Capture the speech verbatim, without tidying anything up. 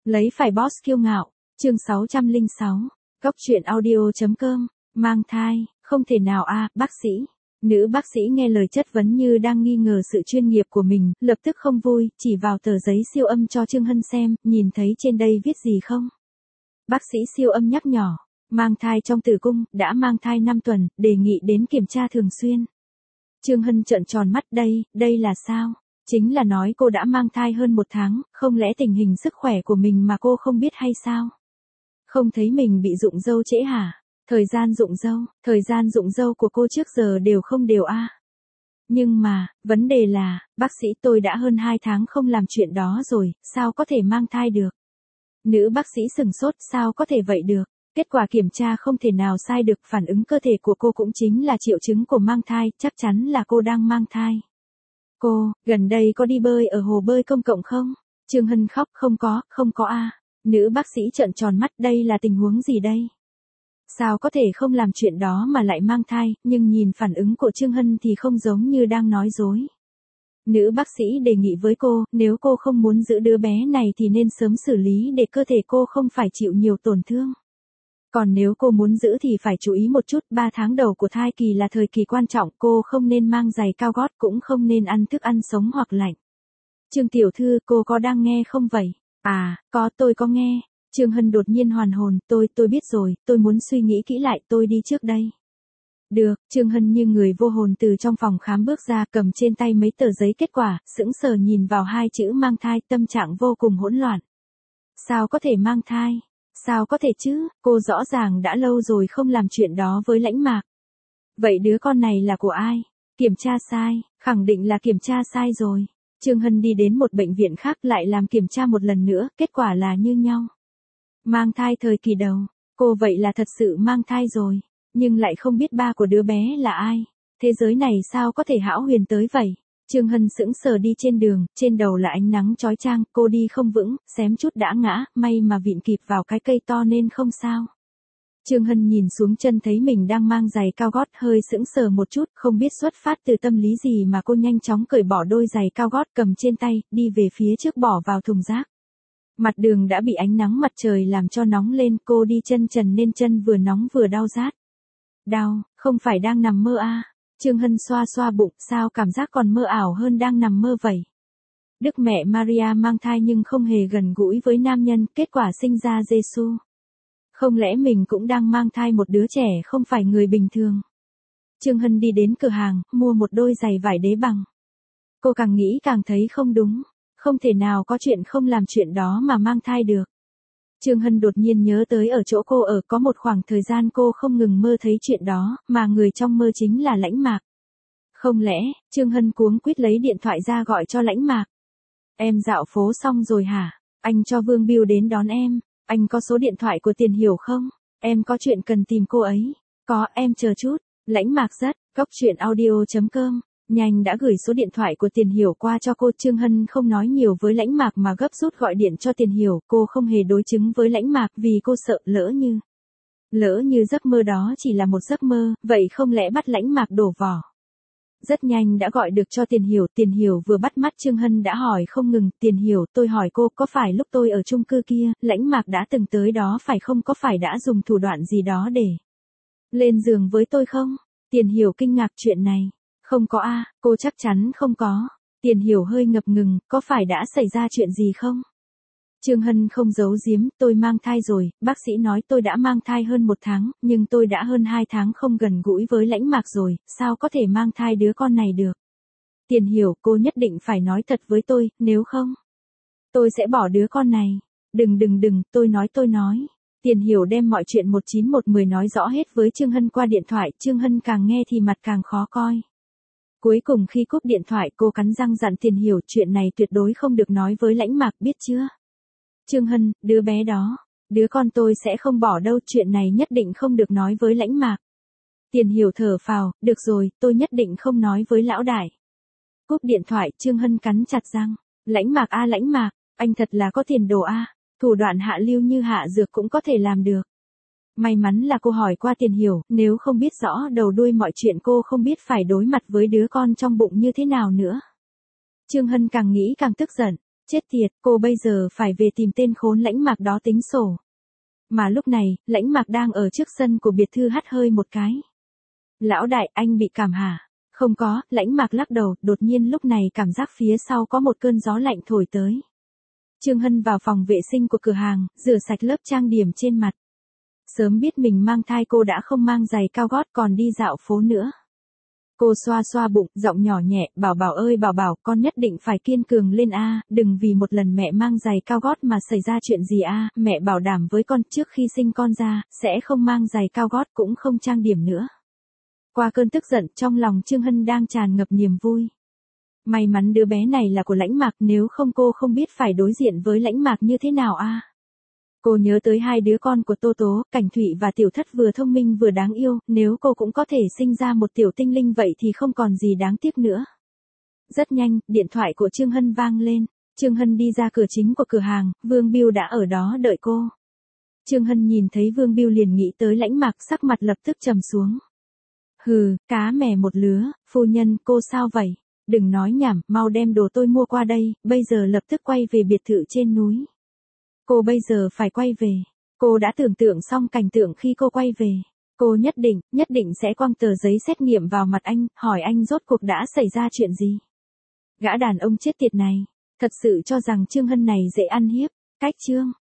Lấy phải boss kiêu ngạo, chương sáu trăm lẻ sáu, Góc truyện audio.com, mang thai, không thể nào a, bác sĩ. Nữ bác sĩ nghe lời chất vấn như đang nghi ngờ sự chuyên nghiệp của mình, lập tức không vui, chỉ vào tờ giấy siêu âm cho Trương Hân xem, nhìn thấy trên đây viết gì không? Bác sĩ siêu âm nhắc nhỏ, mang thai trong tử cung, đã mang thai năm tuần, đề nghị đến kiểm tra thường xuyên. Trương Hân trợn tròn mắt, đây, đây là sao? Chính là nói cô đã mang thai hơn một tháng, không lẽ tình hình sức khỏe của mình mà cô không biết hay sao? Không thấy mình bị rụng râu trễ hả? Thời gian rụng râu, thời gian rụng râu của cô trước giờ đều không đều a. À. Nhưng mà, vấn đề là, bác sĩ tôi đã hơn hai tháng không làm chuyện đó rồi, sao có thể mang thai được? Nữ bác sĩ sừng sốt, sao có thể vậy được? Kết quả kiểm tra không thể nào sai được, phản ứng cơ thể của cô cũng chính là triệu chứng của mang thai, chắc chắn là cô đang mang thai. Cô, gần đây có đi bơi ở hồ bơi công cộng không? Trương Hân khóc, không có, không có a. À. Nữ bác sĩ trợn tròn mắt, đây là tình huống gì đây? Sao có thể không làm chuyện đó mà lại mang thai, nhưng nhìn phản ứng của Trương Hân thì không giống như đang nói dối. Nữ bác sĩ đề nghị với cô, nếu cô không muốn giữ đứa bé này thì nên sớm xử lý để cơ thể cô không phải chịu nhiều tổn thương. Còn nếu cô muốn giữ thì phải chú ý một chút, ba tháng đầu của thai kỳ là thời kỳ quan trọng, cô không nên mang giày cao gót, cũng không nên ăn thức ăn sống hoặc lạnh. Trương tiểu thư, cô có đang nghe không vậy? À, có, tôi có nghe. Trương Hân đột nhiên hoàn hồn, tôi, tôi biết rồi, tôi muốn suy nghĩ kỹ lại, tôi đi trước đây. Được, Trương Hân như người vô hồn từ trong phòng khám bước ra, cầm trên tay mấy tờ giấy kết quả, sững sờ nhìn vào hai chữ mang thai, tâm trạng vô cùng hỗn loạn. Sao có thể mang thai? Sao có thể chứ, cô rõ ràng đã lâu rồi không làm chuyện đó với Lãnh Mạc. Vậy đứa con này là của ai? Kiểm tra sai, khẳng định là kiểm tra sai rồi. Trương Hân đi đến một bệnh viện khác lại làm kiểm tra một lần nữa, kết quả là như nhau. Mang thai thời kỳ đầu, cô vậy là thật sự mang thai rồi, nhưng lại không biết ba của đứa bé là ai. Thế giới này sao có thể hão huyền tới vậy? Trương Hân sững sờ đi trên đường, trên đầu là ánh nắng chói chang, cô đi không vững, xém chút đã ngã, may mà vịn kịp vào cái cây to nên không sao. Trương Hân nhìn xuống chân thấy mình đang mang giày cao gót, hơi sững sờ một chút, không biết xuất phát từ tâm lý gì mà cô nhanh chóng cởi bỏ đôi giày cao gót cầm trên tay, đi về phía trước bỏ vào thùng rác. Mặt đường đã bị ánh nắng mặt trời làm cho nóng lên, cô đi chân trần nên chân vừa nóng vừa đau rát. Đau, không phải đang nằm mơ à? Trương Hân xoa xoa bụng, sao cảm giác còn mơ ảo hơn đang nằm mơ vậy? Đức mẹ Maria mang thai nhưng không hề gần gũi với nam nhân, kết quả sinh ra Giêsu. Không lẽ mình cũng đang mang thai một đứa trẻ không phải người bình thường? Trương Hân đi đến cửa hàng, mua một đôi giày vải đế bằng. Cô càng nghĩ càng thấy không đúng, không thể nào có chuyện không làm chuyện đó mà mang thai được. Trương Hân đột nhiên nhớ tới ở chỗ cô ở có một khoảng thời gian cô không ngừng mơ thấy chuyện đó, mà người trong mơ chính là Lãnh Mạc. Không lẽ, Trương Hân cuống quýt lấy điện thoại ra gọi cho Lãnh Mạc. Em dạo phố xong rồi hả? Anh cho Vương Biêu đến đón em. Anh có số điện thoại của Tiền Hiểu không? Em có chuyện cần tìm cô ấy. Có, em chờ chút. Lãnh Mạc rất, Góc truyện audio.com. Nhanh đã gửi số điện thoại của Tiền Hiểu qua cho cô. Trương Hân không nói nhiều với Lãnh Mạc mà gấp rút gọi điện cho Tiền Hiểu. Cô không hề đối chứng với Lãnh Mạc vì cô sợ lỡ như. Lỡ như giấc mơ đó chỉ là một giấc mơ, vậy không lẽ bắt Lãnh Mạc đổ vỏ. Rất nhanh đã gọi được cho Tiền Hiểu. Tiền Hiểu vừa bắt mắt Trương Hân đã hỏi không ngừng. Tiền Hiểu, tôi hỏi cô, có phải lúc tôi ở chung cư kia, Lãnh Mạc đã từng tới đó phải không, có phải đã dùng thủ đoạn gì đó để lên giường với tôi không? Tiền Hiểu kinh ngạc, chuyện này. Không có a, à, cô chắc chắn không có. Tiền Hiểu hơi ngập ngừng, có phải đã xảy ra chuyện gì không? Trương Hân không giấu giếm, tôi mang thai rồi, bác sĩ nói tôi đã mang thai hơn một tháng, nhưng tôi đã hơn hai tháng không gần gũi với Lãnh Mạc rồi, sao có thể mang thai đứa con này được? Tiền Hiểu, cô nhất định phải nói thật với tôi, nếu không, tôi sẽ bỏ đứa con này. Đừng đừng đừng, tôi nói tôi nói. Tiền Hiểu đem mọi chuyện một chín một mười nói rõ hết với Trương Hân qua điện thoại, Trương Hân càng nghe thì mặt càng khó coi. Cuối cùng khi cúp điện thoại cô cắn răng dặn Tiền Hiểu chuyện này tuyệt đối không được nói với Lãnh Mạc, biết chưa? Trương Hân, đứa bé đó, đứa con tôi sẽ không bỏ đâu, chuyện này nhất định không được nói với Lãnh Mạc. Tiền Hiểu thở phào, được rồi, tôi nhất định không nói với lão đại. Cúp điện thoại, Trương Hân cắn chặt răng, Lãnh Mạc a Lãnh Mạc, anh thật là có tiền đồ a, thủ đoạn hạ lưu như hạ dược cũng có thể làm được. May mắn là cô hỏi qua Tiền Hiểu, nếu không biết rõ đầu đuôi mọi chuyện cô không biết phải đối mặt với đứa con trong bụng như thế nào nữa. Trương Hân càng nghĩ càng tức giận. Chết tiệt, cô bây giờ phải về tìm tên khốn Lãnh Mạc đó tính sổ. Mà lúc này, Lãnh Mạc đang ở trước sân của biệt thự hắt hơi một cái. Lão đại, anh bị cảm hả? Không có, Lãnh Mạc lắc đầu, đột nhiên lúc này cảm giác phía sau có một cơn gió lạnh thổi tới. Trương Hân vào phòng vệ sinh của cửa hàng, rửa sạch lớp trang điểm trên mặt. Sớm biết mình mang thai cô đã không mang giày cao gót còn đi dạo phố nữa. Cô xoa xoa bụng, giọng nhỏ nhẹ, bảo bảo ơi bảo bảo, con nhất định phải kiên cường lên a, đừng vì một lần mẹ mang giày cao gót mà xảy ra chuyện gì a, mẹ bảo đảm với con trước khi sinh con ra, sẽ không mang giày cao gót cũng không trang điểm nữa. Qua cơn tức giận, trong lòng Trương Hân đang tràn ngập niềm vui. May mắn đứa bé này là của Lãnh Mạc, nếu không cô không biết phải đối diện với Lãnh Mạc như thế nào a. Cô nhớ tới hai đứa con của Tô Tố, Cảnh Thụy và Tiểu Thất vừa thông minh vừa đáng yêu, nếu cô cũng có thể sinh ra một tiểu tinh linh vậy thì không còn gì đáng tiếc nữa. Rất nhanh, điện thoại của Trương Hân vang lên. Trương Hân đi ra cửa chính của cửa hàng, Vương Biêu đã ở đó đợi cô. Trương Hân nhìn thấy Vương Biêu liền nghĩ tới Lãnh Mạc, sắc mặt lập tức trầm xuống. Hừ, cá mè một lứa, phu nhân, cô sao vậy? Đừng nói nhảm, mau đem đồ tôi mua qua đây, bây giờ lập tức quay về biệt thự trên núi. Cô bây giờ phải quay về. Cô đã tưởng tượng xong cảnh tượng khi cô quay về. Cô nhất định, nhất định sẽ quăng tờ giấy xét nghiệm vào mặt anh, hỏi anh rốt cuộc đã xảy ra chuyện gì. Gã đàn ông chết tiệt này, thật sự cho rằng Trương Hân này dễ ăn hiếp. Cách chương